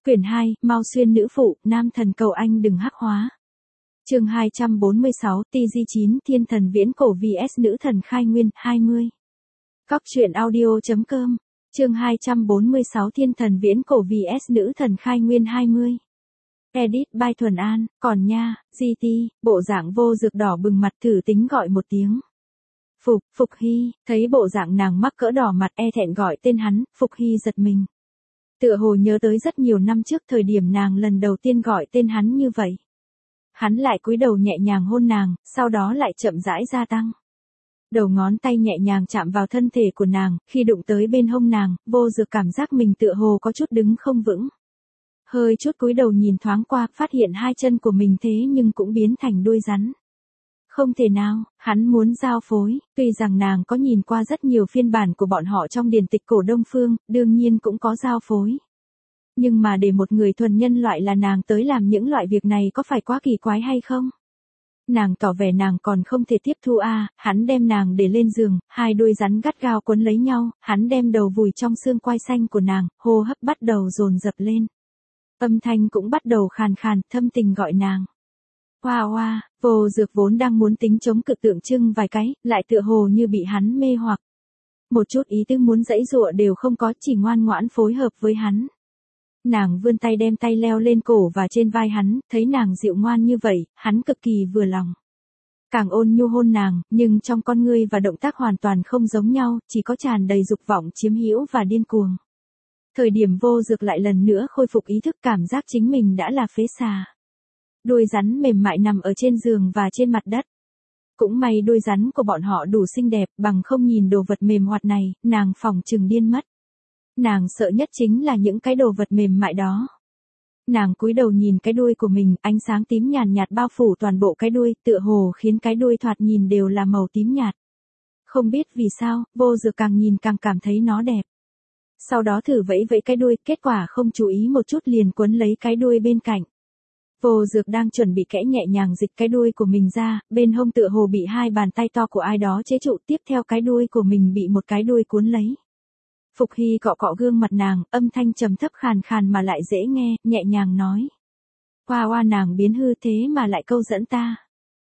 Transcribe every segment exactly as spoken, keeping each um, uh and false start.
Quyển hai, Mao Xuyên nữ phụ, nam thần cầu anh đừng hắc hóa. Chương hai trăm bốn mươi sáu, T G chín, Thiên thần viễn cổ vs nữ thần khai nguyên, hai mươi. Cóc truyện audio chấm com. Chương hai trăm bốn mươi sáu, Thiên thần viễn cổ vs nữ thần khai nguyên, hai mươi. Edit by Thuần An, còn nha, giê tê, bộ dạng vô dược đỏ bừng mặt thử tính gọi một tiếng. Phục, Phục Hy, thấy bộ dạng nàng mắc cỡ đỏ mặt e thẹn gọi tên hắn, Phục Hy giật mình. Tựa hồ nhớ tới rất nhiều năm trước thời điểm nàng lần đầu tiên gọi tên hắn như vậy. Hắn lại cúi đầu nhẹ nhàng hôn nàng, sau đó lại chậm rãi gia tăng. Đầu ngón tay nhẹ nhàng chạm vào thân thể của nàng, khi đụng tới bên hông nàng, vô dược cảm giác mình tựa hồ có chút đứng không vững. Hơi chút cúi đầu nhìn thoáng qua, phát hiện hai chân của mình thế nhưng cũng biến thành đuôi rắn. Không thể nào, hắn muốn giao phối, tuy rằng nàng có nhìn qua rất nhiều phiên bản của bọn họ trong điển tịch cổ Đông Phương, đương nhiên cũng có giao phối. Nhưng mà để một người thuần nhân loại là nàng tới làm những loại việc này có phải quá kỳ quái hay không? Nàng tỏ vẻ nàng còn không thể tiếp thu a, à, hắn đem nàng để lên giường, hai đuôi rắn gắt gao quấn lấy nhau, hắn đem đầu vùi trong xương quai xanh của nàng, hô hấp bắt đầu dồn dập lên. Âm thanh cũng bắt đầu khàn khàn, thâm tình gọi nàng. Hoa hoa, vô dược vốn đang muốn tính chống cự tượng trưng vài cái, lại tựa hồ như bị hắn mê hoặc. Một chút ý tứ muốn giãy giụa đều không có, chỉ ngoan ngoãn phối hợp với hắn. Nàng vươn tay đem tay leo lên cổ và trên vai hắn, thấy nàng dịu ngoan như vậy, hắn cực kỳ vừa lòng. Càng ôn nhu hôn nàng, nhưng trong con ngươi và động tác hoàn toàn không giống nhau, chỉ có tràn đầy dục vọng chiếm hữu và điên cuồng. Thời điểm vô dược lại lần nữa khôi phục ý thức cảm giác chính mình đã là phế xà. Đuôi rắn mềm mại nằm ở trên giường và trên mặt đất. Cũng may đuôi rắn của bọn họ đủ xinh đẹp, bằng không nhìn đồ vật mềm hoạt này, nàng phỏng chừng điên mất. Nàng sợ nhất chính là những cái đồ vật mềm mại đó. Nàng cúi đầu nhìn cái đuôi của mình, ánh sáng tím nhàn nhạt bao phủ toàn bộ cái đuôi, tựa hồ khiến cái đuôi thoạt nhìn đều là màu tím nhạt. Không biết vì sao, vô dược càng nhìn càng cảm thấy nó đẹp. Sau đó thử vẫy vẫy cái đuôi, kết quả không chú ý một chút liền quấn lấy cái đuôi bên cạnh. Vô dược đang chuẩn bị kẽ nhẹ nhàng dịch cái đuôi của mình ra, bên hông tựa hồ bị hai bàn tay to của ai đó chế trụ, tiếp theo cái đuôi của mình bị một cái đuôi cuốn lấy. Phục Hy cọ cọ gương mặt nàng, âm thanh trầm thấp khàn khàn mà lại dễ nghe, nhẹ nhàng nói. Hoa hoa nàng biến hư thế mà lại câu dẫn ta.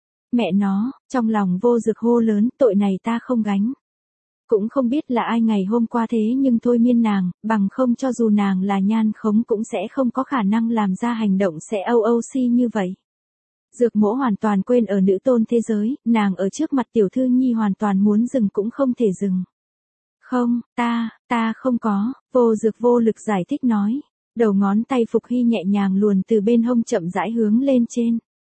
Mẹ nó, trong lòng vô dược hô lớn, tội này ta không gánh. Cũng không biết là ai ngày hôm qua thế nhưng thôi miên nàng, bằng không cho dù nàng là nhan khống cũng sẽ không có khả năng làm ra hành động sẽ âu âu si như vậy. Dược mỗ hoàn toàn quên ở nữ tôn thế giới, nàng ở trước mặt tiểu thư nhi hoàn toàn muốn dừng cũng không thể dừng. Không, ta, ta không có, vô dược vô lực giải thích nói. Đầu ngón tay Phục Hy nhẹ nhàng luồn từ bên hông chậm rãi hướng lên trên.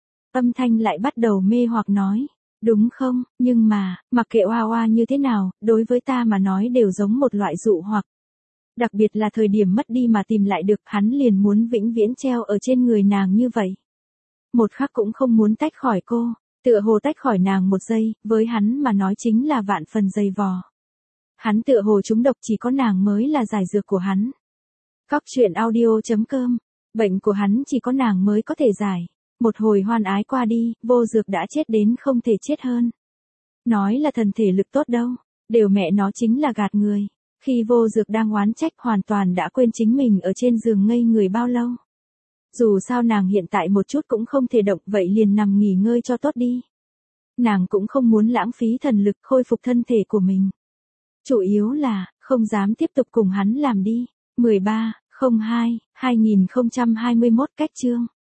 Âm thanh lại bắt đầu mê hoặc nói. Đúng không, nhưng mà, mặc kệ oa oa như thế nào, đối với ta mà nói đều giống một loại dụ hoặc. Đặc biệt là thời điểm mất đi mà tìm lại được, hắn liền muốn vĩnh viễn treo ở trên người nàng như vậy. Một khắc cũng không muốn tách khỏi cô, tựa hồ tách khỏi nàng một giây, với hắn mà nói chính là vạn phần dày vò. Hắn tựa hồ trúng độc chỉ có nàng mới là giải dược của hắn. Cóc truyện audio chấm com, bệnh của hắn chỉ có nàng mới có thể giải. Một hồi hoan ái qua đi, vô dược đã chết đến không thể chết hơn. Nói là thần thể lực tốt đâu, đều mẹ nó chính là gạt người. Khi vô dược đang oán trách hoàn toàn đã quên chính mình ở trên giường ngây người bao lâu. Dù sao nàng hiện tại một chút cũng không thể động vậy liền nằm nghỉ ngơi cho tốt đi. Nàng cũng không muốn lãng phí thần lực khôi phục thân thể của mình. Chủ yếu là, không dám tiếp tục cùng hắn làm đi. mười ba, không hai, hai nghìn không trăm hai mươi mốt cách chương.